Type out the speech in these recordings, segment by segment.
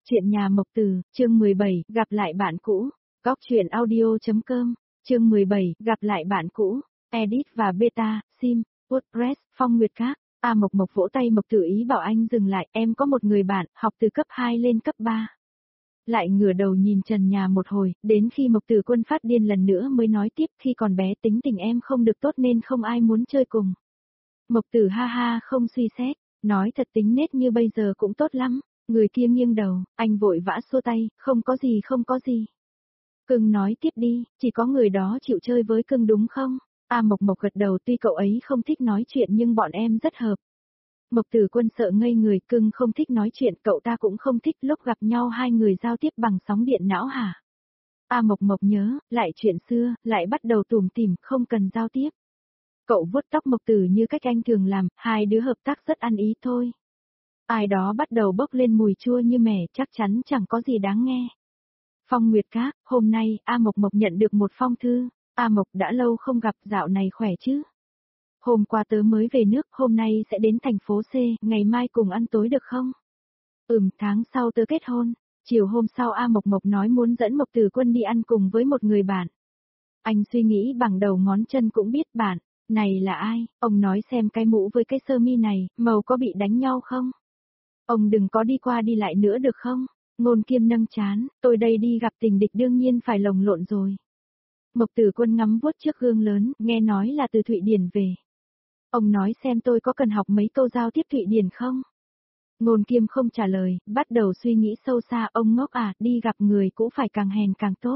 Chuyện nhà Mộc Từ, chương 17, gặp lại bạn cũ. Góc truyện audio.com, chương 17, gặp lại bạn cũ. Edit và beta, sim, WordPress, Phong Nguyệt Các. Mộc Mộc vỗ tay Mộc Tử ý bảo anh dừng lại, em có một người bạn, học từ cấp 2 lên cấp 3. Lại ngửa đầu nhìn trần nhà một hồi, đến khi Mộc Tử Quân phát điên lần nữa mới nói tiếp, khi còn bé tính tình em không được tốt nên không ai muốn chơi cùng. Mộc Tử ha ha không suy xét, nói thật tính nết như bây giờ cũng tốt lắm. Người kia nghiêng đầu, anh vội vã xua tay, không có gì không có gì. Cưng nói tiếp đi, chỉ có người đó chịu chơi với cưng đúng không? Mộc Mộc gật đầu, tuy cậu ấy không thích nói chuyện nhưng bọn em rất hợp. Mộc Tử Quân sợ ngây người, cưng không thích nói chuyện, cậu ta cũng không thích, lúc gặp nhau hai người giao tiếp bằng sóng điện não hả? Mộc Mộc nhớ, lại chuyện xưa, lại bắt đầu tủm tỉm, không cần giao tiếp. Cậu vuốt tóc Mộc Tử như cách anh thường làm, hai đứa hợp tác rất ăn ý thôi. Ai đó bắt đầu bốc lên mùi chua như mẻ, chắc chắn chẳng có gì đáng nghe. Phong Nguyệt Các, hôm nay, Mộc Mộc nhận được một phong thư. Mộc đã lâu không gặp, dạo này khỏe chứ? Hôm qua tớ mới về nước, hôm nay sẽ đến thành phố C, ngày mai cùng ăn tối được không? Tháng sau tớ kết hôn. Chiều hôm sau Mộc Mộc nói muốn dẫn Mộc Tử Quân đi ăn cùng với một người bạn. Anh suy nghĩ bằng đầu ngón chân cũng biết bạn này là ai, ông nói xem cái mũ với cái sơ mi này, màu có bị đánh nhau không? Ông đừng có đi qua đi lại nữa được không? Ngôn Kiêm nâng trán, tôi đây đi gặp tình địch đương nhiên phải lồng lộn rồi. Mộc Tử Quân ngắm vuốt trước gương lớn, nghe nói là từ Thụy Điển về. Ông nói xem tôi có cần học mấy câu giao tiếp Thụy Điển không? Ngôn Kiêm không trả lời, bắt đầu suy nghĩ sâu xa, ông ngốc đi gặp người cũng phải càng hèn càng tốt.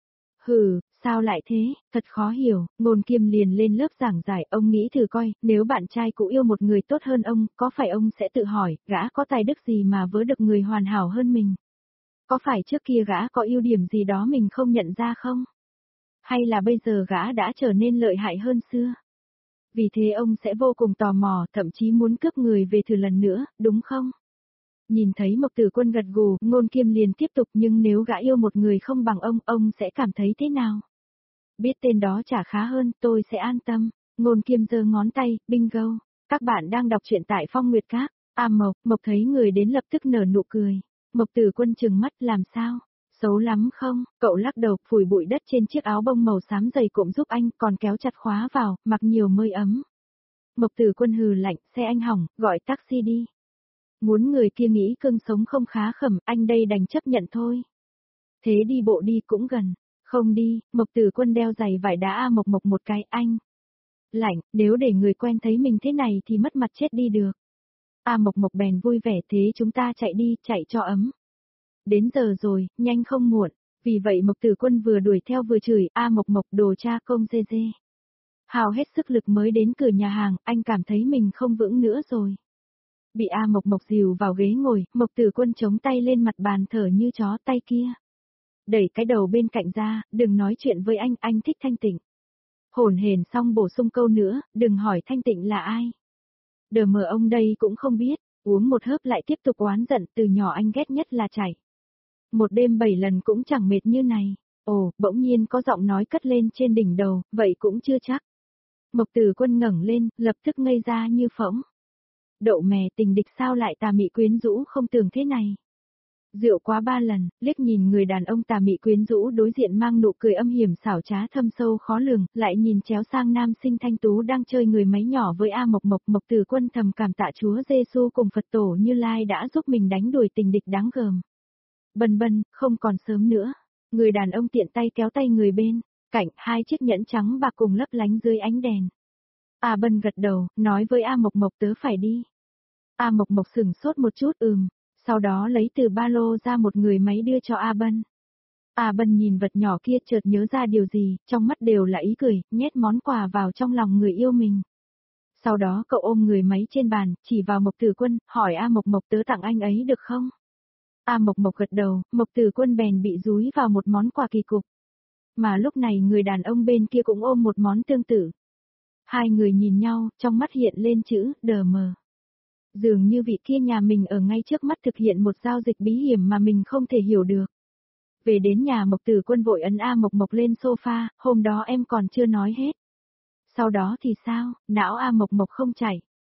Hừ, sao lại thế, thật khó hiểu, Ngôn Kiêm liền lên lớp giảng giải, ông nghĩ thử coi, nếu bạn trai cũ yêu một người tốt hơn ông, có phải ông sẽ tự hỏi, gã có tài đức gì mà vớ được người hoàn hảo hơn mình? Có phải trước kia gã có ưu điểm gì đó mình không nhận ra không? Hay là bây giờ gã đã trở nên lợi hại hơn xưa? Vì thế ông sẽ vô cùng tò mò, thậm chí muốn cướp người về thử lần nữa, đúng không? Nhìn thấy Mộc Tử Quân gật gù, Ngôn Kiêm liền tiếp tục, nhưng nếu gã yêu một người không bằng ông sẽ cảm thấy thế nào? Biết tên đó chả khá hơn, tôi sẽ an tâm. Ngôn Kiêm giơ ngón tay, bingo. Các bạn đang đọc truyện tại Phong Nguyệt Các. Mộc thấy người đến lập tức nở nụ cười. Mộc Tử Quân trừng mắt, làm sao? Xấu lắm không? Cậu lắc đầu, phủi bụi đất trên chiếc áo bông màu xám dày cộm giúp anh, còn kéo chặt khóa vào, mặc nhiều mới ấm. Mộc Tử Quân hừ lạnh, xe anh hỏng, gọi taxi đi. Muốn người kia nghĩ cưng sống không khá khẩm, anh đây đành chấp nhận thôi. Thế đi bộ đi cũng gần. Không đi, Mộc Tử Quân đeo giày vải đá Mộc Mộc một cái, anh. Lạnh, nếu để người quen thấy mình thế này thì mất mặt chết đi được. Mộc Mộc bèn vui vẻ, thế chúng ta chạy đi, chạy cho ấm. Đến giờ rồi, nhanh không muộn. Vì vậy Mộc Tử Quân vừa đuổi theo vừa chửi, Mộc Mộc đồ cha công dê dê. Hào hết sức lực mới đến cửa nhà hàng, anh cảm thấy mình không vững nữa rồi. Bị Mộc Mộc dìu vào ghế ngồi, Mộc Tử Quân chống tay lên mặt bàn thở như chó, tay kia. Đẩy cái đầu bên cạnh ra, đừng nói chuyện với anh thích Thanh Tịnh. Hổn hển xong bổ sung câu nữa, đừng hỏi Thanh Tịnh là ai. Đờ mờ ông đây cũng không biết, uống một hớp lại tiếp tục oán giận, từ nhỏ anh ghét nhất là chảy. Một đêm 7 lần cũng chẳng mệt như này. Bỗng nhiên có giọng nói cất lên trên đỉnh đầu, vậy cũng chưa chắc. Mộc Tử Quân ngẩng lên, lập tức ngây ra như phỗng. Đậu mè, tình địch sao lại tà mị quyến rũ không tưởng thế này. Rượu quá 3 lần, liếc nhìn người đàn ông tà mị quyến rũ đối diện mang nụ cười âm hiểm xảo trá thâm sâu khó lường, lại nhìn chéo sang nam sinh thanh tú đang chơi người máy nhỏ với Mộc Mộc. Mộc Tử Quân thầm cảm tạ Chúa Giêsu cùng Phật tổ Như Lai đã giúp mình đánh đuổi tình địch đáng gờm. Bần, không còn sớm nữa. Người đàn ông tiện tay kéo tay người bên cạnh, hai chiếc nhẫn trắng bạc cùng lấp lánh dưới ánh đèn. Bân gật đầu, nói với Mộc Mộc tớ phải đi. Mộc Mộc sửng sốt một chút, sau đó lấy từ ba lô ra một người máy đưa cho Bân. Bân nhìn vật nhỏ kia chợt nhớ ra điều gì, trong mắt đều là ý cười, nhét món quà vào trong lòng người yêu mình. Sau đó cậu ôm người máy trên bàn, chỉ vào Mộc Tử Quân, hỏi Mộc Mộc tớ tặng anh ấy được không? Mộc Mộc gật đầu, Mộc Tử Quân bèn bị dúi vào một món quà kỳ cục. Mà lúc này người đàn ông bên kia cũng ôm một món tương tự. Hai người nhìn nhau, trong mắt hiện lên chữ, đờ mờ. Dường như vị kia nhà mình ở ngay trước mắt thực hiện một giao dịch bí hiểm mà mình không thể hiểu được. Về đến nhà Mộc Tử Quân vội ấn Mộc Mộc lên sofa, hôm đó em còn chưa nói hết. Sau đó thì sao, não Mộc Mộc không chảy.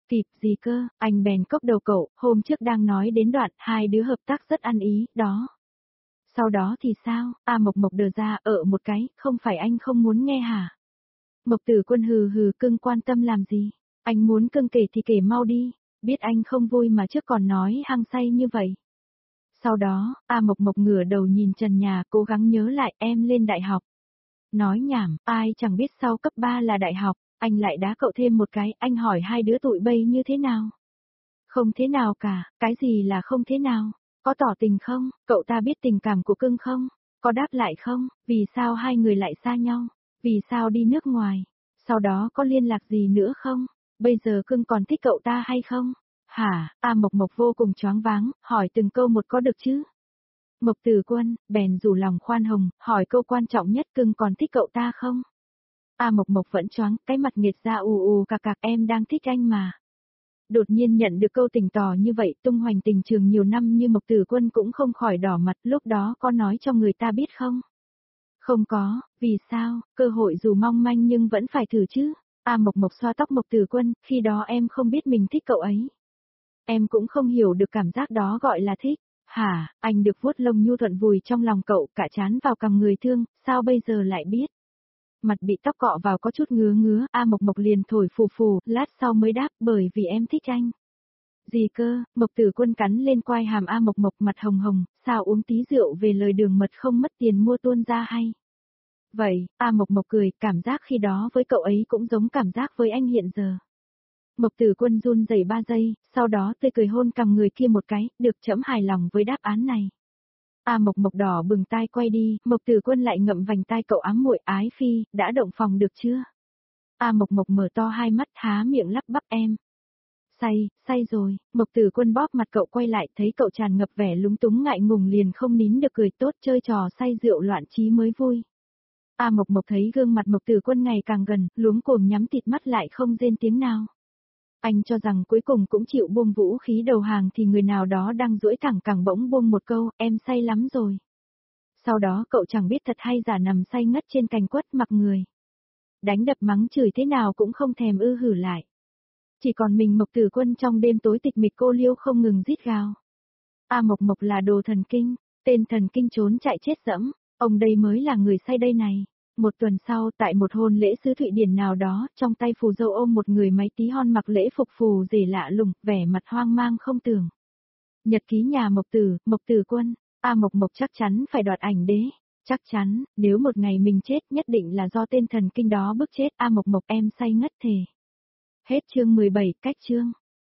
Kịp gì cơ, anh bèn cốc đầu cậu, hôm trước đang nói đến đoạn hai đứa hợp tác rất ăn ý, đó. Sau đó thì sao, Mộc Mộc đờ ra ở một cái, không phải anh không muốn nghe hả? Mộc Tử Quân hừ hừ, cưng quan tâm làm gì? Anh muốn cưng kể thì kể mau đi, biết anh không vui mà trước còn nói hăng say như vậy. Sau đó, Mộc Mộc ngửa đầu nhìn trần nhà, cố gắng nhớ lại em lên đại học. Nói nhảm, ai chẳng biết sau cấp 3 là đại học, anh lại đá cậu thêm một cái, anh hỏi hai đứa tụi bay như thế nào? Không thế nào cả, cái gì là không thế nào? Có tỏ tình không? Cậu ta biết tình cảm của cưng không? Có đáp lại không? Vì sao hai người lại xa nhau? Vì sao đi nước ngoài? Sau đó có liên lạc gì nữa không? Bây giờ cưng còn thích cậu ta hay không? Hả? Mộc Mộc vô cùng choáng váng, hỏi từng câu một có được chứ? Mộc Tử Quân, bèn rủ lòng khoan hồng, hỏi câu quan trọng nhất cưng còn thích cậu ta không? Mộc Mộc vẫn choáng, cái mặt nghiệt ra ù ù cạc cạc em đang thích anh mà. Đột nhiên nhận được câu tình tỏ như vậy, tung hoành tình trường nhiều năm như Mộc Tử Quân cũng không khỏi đỏ mặt, lúc đó có nói cho người ta biết không? Không có, vì sao, cơ hội dù mong manh nhưng vẫn phải thử chứ. Mộc Mộc xoa tóc Mộc Tử Quân, khi đó em không biết mình thích cậu ấy. Em cũng không hiểu được cảm giác đó gọi là thích. Hả, anh được vuốt lông nhu thuận vùi trong lòng cậu, cả chán vào cằm người thương, sao bây giờ lại biết? Mặt bị tóc cọ vào có chút ngứa ngứa, Mộc Mộc liền thổi phù phù, lát sau mới đáp, bởi vì em thích anh. Gì cơ, Mộc Tử Quân cắn lên quai hàm Mộc Mộc, mặt hồng hồng, sao uống tí rượu về lời đường mật không mất tiền mua tuôn ra hay? Vậy, Mộc Mộc cười, cảm giác khi đó với cậu ấy cũng giống cảm giác với anh hiện giờ. Mộc Tử Quân run rẩy 3 giây, sau đó tươi cười hôn cằm người kia một cái, được trẫm hài lòng với đáp án này. Mộc Mộc đỏ bừng tai quay đi, Mộc Tử Quân lại ngậm vành tai cậu ám muội, ái phi, đã động phòng được chưa? Mộc Mộc mở to hai mắt há miệng lắp bắp em. Say rồi, Mộc Tử Quân bóp mặt cậu quay lại, thấy cậu tràn ngập vẻ lúng túng ngại ngùng liền không nín được cười, tốt chơi trò say rượu loạn trí mới vui. Mộc Mộc thấy gương mặt Mộc Tử Quân ngày càng gần, luống cuồng nhắm tịt mắt lại không rên tiếng nào. Anh cho rằng cuối cùng cũng chịu buông vũ khí đầu hàng thì người nào đó đang duỗi thẳng cẳng bỗng buông một câu, em say lắm rồi. Sau đó cậu chẳng biết thật hay giả nằm say ngất trên cành quất mặc người. Đánh đập mắng chửi thế nào cũng không thèm ư hử lại. Chỉ còn mình Mộc Tử Quân trong đêm tối tịch mịch cô liêu không ngừng rít gào. Mộc Mộc là đồ thần kinh, tên thần kinh trốn chạy chết dẫm, ông đây mới là người say đây này. Một tuần sau, tại một hôn lễ xứ Thụy Điển nào đó, trong tay phù dâu ôm một người máy tí hon mặc lễ phục phù rể lạ lùng, vẻ mặt hoang mang không tưởng. Nhật ký nhà Mộc Tử Quân, Mộc Mộc chắc chắn phải đoạt ảnh đế. Chắc chắn, nếu một ngày mình chết nhất định là do tên thần kinh đó bức chết. Mộc Mộc em say ngất thề. Hết chương 17, cách chương.